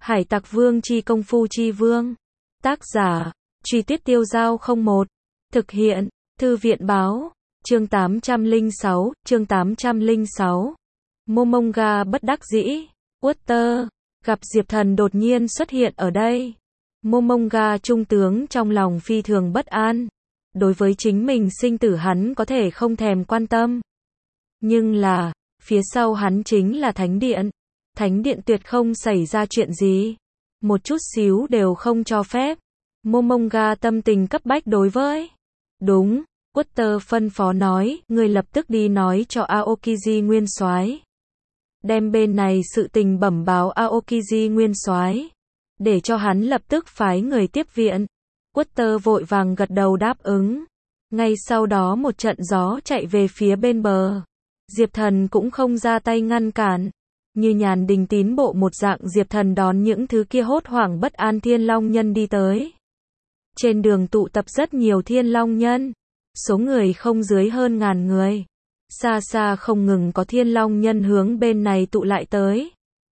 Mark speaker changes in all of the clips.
Speaker 1: Hải Tặc Vương chi công phu chi vương. Tác giả, Truy Tuyết Tiêu Giao 01. Thực hiện, Thư viện báo. Chương 806. Momonga bất đắc dĩ. Utter, gặp Diệp Thần đột nhiên xuất hiện ở đây. Momonga trung tướng trong lòng phi thường bất an. Đối với chính mình sinh tử hắn có thể không thèm quan tâm. Nhưng là, phía sau hắn chính là Thánh Điện. Thánh Điện tuyệt không xảy ra chuyện gì. Một chút xíu đều không cho phép. Momonga tâm tình cấp bách đối với. Đúng, Utter phân phó nói, người lập tức đi nói cho Aokiji nguyên soái. Đem bên này sự tình bẩm báo Aokiji nguyên soái, để cho hắn lập tức phái người tiếp viện. Utter vội vàng gật đầu đáp ứng. Ngay sau đó một trận gió chạy về phía bên bờ. Diệp Thần cũng không ra tay ngăn cản. Như nhàn đình tín bộ một dạng, Diệp Thần đón những thứ kia hốt hoảng bất an thiên long nhân đi tới. Trên đường tụ tập rất nhiều thiên long nhân. Số người không dưới hơn 1000 người. Xa xa không ngừng có thiên long nhân hướng bên này tụ lại tới.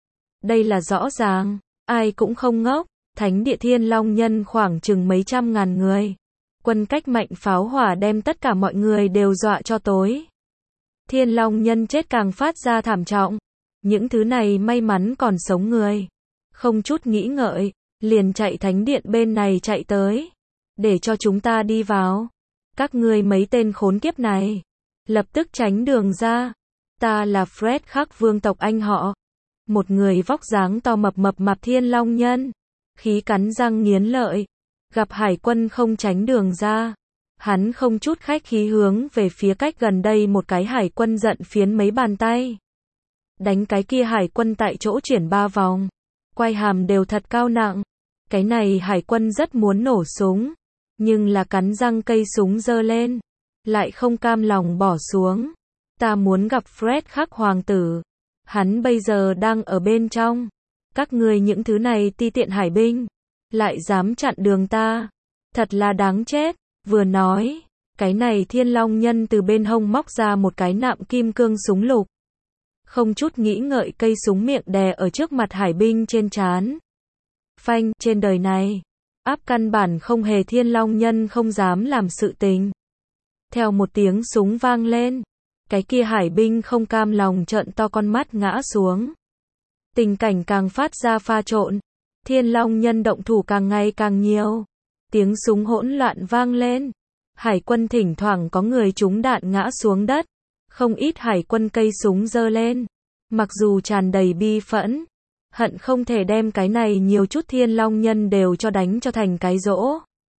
Speaker 1: Đây là rõ ràng, ai cũng không ngốc. Thánh địa thiên long nhân khoảng chừng mấy trăm ngàn người. Quân cách mạnh pháo hỏa đem tất cả mọi người đều dọa cho tối. Thiên long nhân chết càng phát ra thảm trọng. Những thứ này may mắn còn sống người. Không chút nghĩ ngợi, liền chạy thánh điện bên này chạy tới. Để cho chúng ta đi vào. Các ngươi mấy tên khốn kiếp này. Lập tức tránh đường ra. Ta là Fred Khắc vương tộc anh họ. Một người vóc dáng to mập mạp thiên long nhân. Khí cắn răng nghiến lợi. Gặp hải quân không tránh đường ra. Hắn không chút khách khí hướng về phía cách gần đây một cái hải quân giận phiến mấy bàn tay. Đánh cái kia hải quân tại chỗ chuyển 3 vòng. Quay hàm đều thật cao nặng. Cái này hải quân rất muốn nổ súng. Nhưng là cắn răng cây súng giơ lên. Lại không cam lòng bỏ xuống. Ta muốn gặp Fred Khắc hoàng tử. Hắn bây giờ đang ở bên trong. Các ngươi những thứ này ti tiện hải binh. Lại dám chặn đường ta. Thật là đáng chết. Vừa nói. Cái này thiên long nhân từ bên hông móc ra một cái nạm kim cương súng lục. Không chút nghĩ ngợi cây súng miệng đè ở trước mặt hải binh trên trán. Phanh, trên đời này. Áp căn bản không hề thiên long nhân không dám làm sự tình. Theo một tiếng súng vang lên. Cái kia hải binh không cam lòng trợn to con mắt ngã xuống. Tình cảnh càng phát ra pha trộn. Thiên long nhân động thủ càng ngày càng nhiều. Tiếng súng hỗn loạn vang lên. Hải quân thỉnh thoảng có người trúng đạn ngã xuống đất. Không ít hải quân cây súng giơ lên. Mặc dù tràn đầy bi phẫn. Hận không thể đem cái này nhiều chút thiên long nhân đều cho đánh cho thành cái rỗ.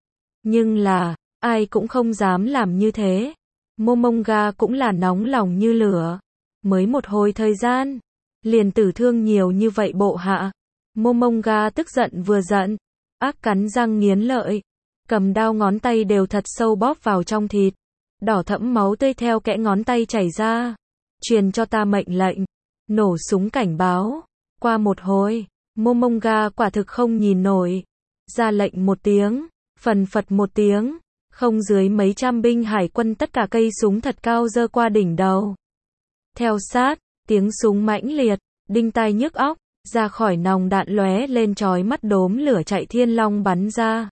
Speaker 1: Nhưng là, ai cũng không dám làm như thế. Momonga cũng là nóng lòng như lửa. Mới một hồi thời gian. Liền tử thương nhiều như vậy bộ hạ. Momonga tức giận vừa giận. Ác cắn răng nghiến lợi. Cầm đao ngón tay đều thật sâu bóp vào trong thịt. Đỏ thẫm máu tươi theo kẽ ngón tay chảy ra. Truyền cho ta mệnh lệnh. Nổ súng cảnh báo. Qua một hồi, Momonga quả thực không nhìn nổi. Ra lệnh một tiếng. Phần phật một tiếng. Không dưới mấy trăm binh hải quân tất cả cây súng thật cao giơ qua đỉnh đầu. Theo sát, tiếng súng mãnh liệt, đinh tai nhức óc, ra khỏi nòng đạn lóe lên chói mắt đốm lửa chạy thiên long bắn ra.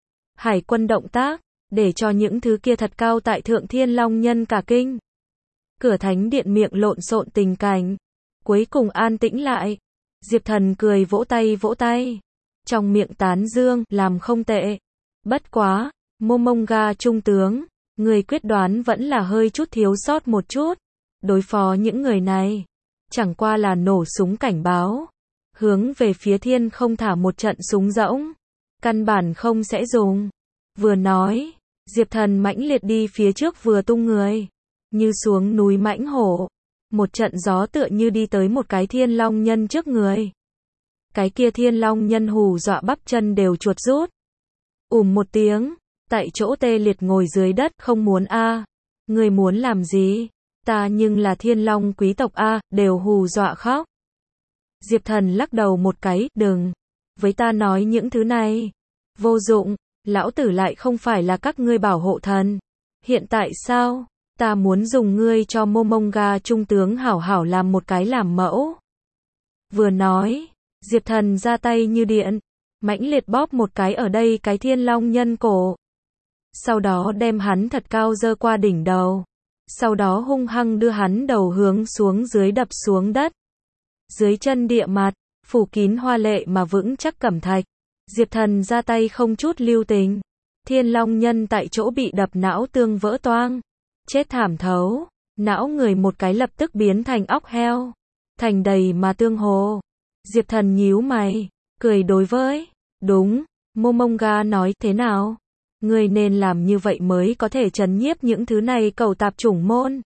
Speaker 1: Hải quân động tác, để cho những thứ kia thật cao tại thượng thiên long nhân cả kinh. Cửa thánh điện miệng lộn xộn tình cảnh. Cuối cùng an tĩnh lại. Diệp Thần cười vỗ tay. Trong miệng tán dương, làm không tệ. Bất quá, Momonga trung tướng, người quyết đoán vẫn là hơi chút thiếu sót một chút. Đối phó những người này, chẳng qua là nổ súng cảnh báo. Hướng về phía thiên không thả một trận súng rỗng. Căn bản không sẽ dùng. Vừa nói, Diệp Thần mãnh liệt đi phía trước vừa tung người. Như xuống núi mãnh hổ. Một trận gió tựa như đi tới một cái thiên long nhân trước người. Cái kia thiên long nhân hù dọa bắp chân đều chuột rút. Một tiếng, tại chỗ tê liệt ngồi dưới đất, không muốn a. Người muốn làm gì? Ta nhưng là thiên long quý tộc a, đều hù dọa khóc. Diệp Thần lắc đầu một cái, đừng. Với ta nói những thứ này. Vô dụng, lão tử lại không phải là các ngươi bảo hộ thần. Hiện tại sao? Ta muốn dùng ngươi cho Momonga trung tướng hảo hảo làm một cái làm mẫu. Vừa nói, Diệp Thần ra tay như điện, mãnh liệt bóp một cái ở đây cái Thiên Long Nhân cổ. Sau đó đem hắn thật cao giơ qua đỉnh đầu. Sau đó hung hăng đưa hắn đầu hướng xuống dưới đập xuống đất. Dưới chân địa mặt, phủ kín hoa lệ mà vững chắc cẩm thạch. Diệp Thần ra tay không chút lưu tình. Thiên Long Nhân tại chỗ bị đập não tương vỡ toang. Chết thảm thấu. Não người một cái lập tức biến thành óc heo. Thành đầy mà tương hồ. Diệp Thần nhíu mày. Cười đối với. Đúng. Momonga nói thế nào? Ngươi nên làm như vậy mới có thể trấn nhiếp những thứ này cẩu tạp chủng môn.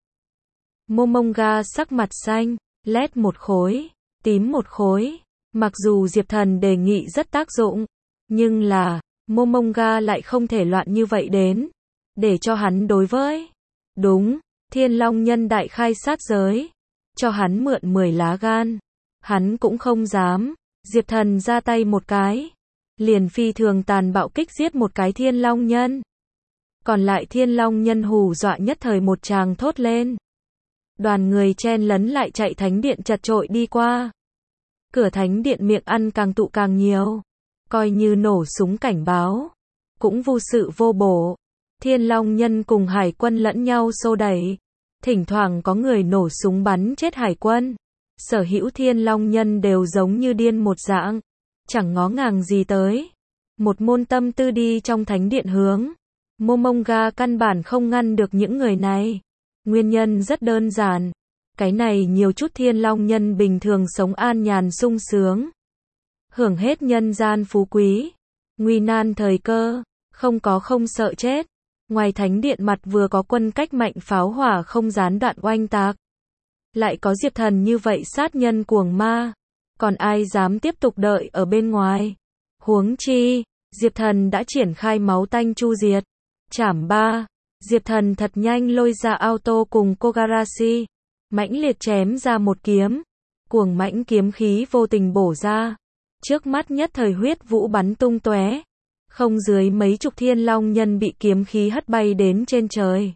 Speaker 1: Momonga sắc mặt xanh. Lét một khối. Tím một khối. Mặc dù Diệp Thần đề nghị rất tác dụng. Nhưng là, Momonga lại không thể loạn như vậy đến. Để cho hắn đối với. Đúng, Thiên Long Nhân đại khai sát giới. Cho hắn mượn 10 lá gan. Hắn cũng không dám. Diệp Thần ra tay một cái. Liền phi thường tàn bạo kích giết một cái Thiên Long Nhân. Còn lại Thiên Long Nhân hù dọa nhất thời một tràng thốt lên. Đoàn người chen lấn lại chạy thánh điện chật chội đi qua. Cửa thánh điện miệng ăn càng tụ càng nhiều. Coi như nổ súng cảnh báo. Cũng vô sự vô bổ. Thiên Long Nhân cùng hải quân lẫn nhau xô đẩy. Thỉnh thoảng có người nổ súng bắn chết hải quân. Sở hữu Thiên Long Nhân đều giống như điên một dạng. Chẳng ngó ngàng gì tới. Một môn tâm tư đi trong thánh điện hướng. Momonga căn bản không ngăn được những người này. Nguyên nhân rất đơn giản. Cái này nhiều chút Thiên Long Nhân bình thường sống an nhàn sung sướng. Hưởng hết nhân gian phú quý. Nguy nan thời cơ. Không sợ chết. Ngoài thánh điện mặt vừa có quân cách mạnh pháo hỏa không gián đoạn oanh tạc. Lại có Diệp Thần như vậy sát nhân cuồng ma. Còn ai dám tiếp tục đợi ở bên ngoài. Huống chi, Diệp Thần đã triển khai máu tanh chu diệt. Chảm ba. Diệp Thần thật nhanh lôi ra auto cùng Kogarashi. Mãnh liệt chém ra một kiếm. Cuồng mãnh kiếm khí vô tình bổ ra. Trước mắt nhất thời huyết vũ bắn tung tóe. Không dưới mấy chục Thiên Long Nhân bị kiếm khí hất bay đến trên trời.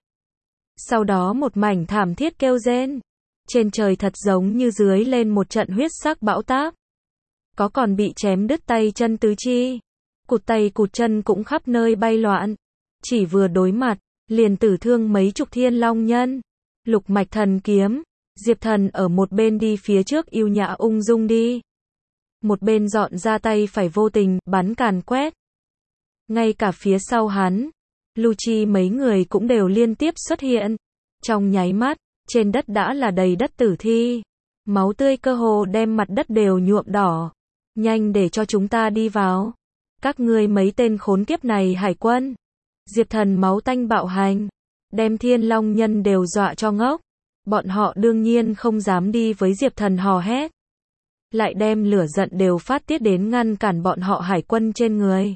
Speaker 1: Sau đó một mảnh thảm thiết kêu rên. Trên trời thật giống như dưới lên một trận huyết sắc bão táp. Có còn bị chém đứt tay chân tứ chi. Cụt tay cụt chân cũng khắp nơi bay loạn. Chỉ vừa đối mặt, liền tử thương mấy chục Thiên Long Nhân. Lục mạch thần kiếm. Diệp Thần ở một bên đi phía trước yêu nhã ung dung đi. Một bên dọn ra tay phải vô tình, bắn càn quét. Ngay cả phía sau hắn, Lucci mấy người cũng đều liên tiếp xuất hiện. Trong nháy mắt, trên đất đã là đầy đất tử thi. Máu tươi cơ hồ đem mặt đất đều nhuộm đỏ. Nhanh để cho chúng ta đi vào. Các ngươi mấy tên khốn kiếp này hải quân. Diệp Thần máu tanh bạo hành. Đem Thiên Long Nhân đều dọa cho ngốc. Bọn họ đương nhiên không dám đi với Diệp Thần hò hét. Lại đem lửa giận đều phát tiết đến ngăn cản bọn họ hải quân trên người.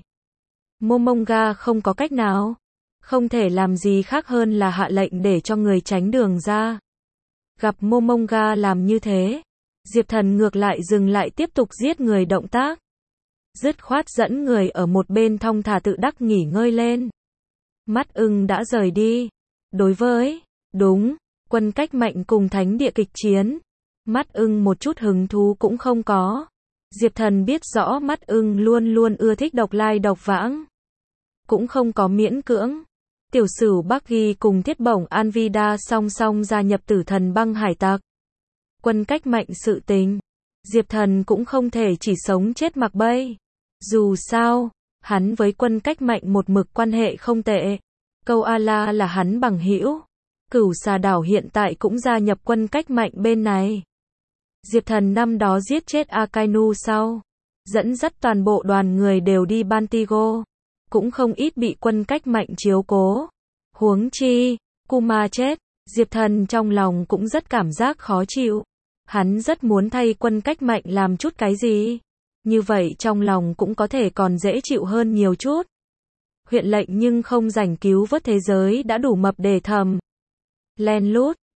Speaker 1: Momonga không có cách nào. Không thể làm gì khác hơn là hạ lệnh để cho người tránh đường ra. Gặp Momonga làm như thế, Diệp Thần ngược lại dừng lại tiếp tục giết người động tác. Dứt khoát dẫn người ở một bên thong thả tự đắc nghỉ ngơi lên. Mắt ưng đã rời đi. Đối với, đúng, quân cách mạnh cùng thánh địa kịch chiến. Mắt ưng một chút hứng thú cũng không có. Diệp Thần biết rõ mắt ưng luôn luôn ưa thích độc lai độc vãng. Cũng không có miễn cưỡng. Tiểu Sửu Bắc Ghi cùng Thiết Bổng Anvida song song gia nhập Tử Thần băng hải tặc. Quân cách mạnh sự tình. Diệp Thần cũng không thể chỉ sống chết mặc bay. Dù sao, hắn với quân cách mạnh một mực quan hệ không tệ. Câu A-la là hắn bằng hữu. Cửu Xà Đảo hiện tại cũng gia nhập quân cách mạnh bên này. Diệp Thần năm đó giết chết Akainu sau. Dẫn dắt toàn bộ đoàn người đều đi Bantigo. Cũng không ít bị quân cách mạnh chiếu cố. Huống chi, Kuma chết, Diệp Thần trong lòng cũng rất cảm giác khó chịu. Hắn rất muốn thay quân cách mạnh làm chút cái gì. Như vậy trong lòng cũng có thể còn dễ chịu hơn nhiều chút. Huyện lệnh nhưng không rảnh cứu vớt thế giới đã đủ mập để thầm. Len lút,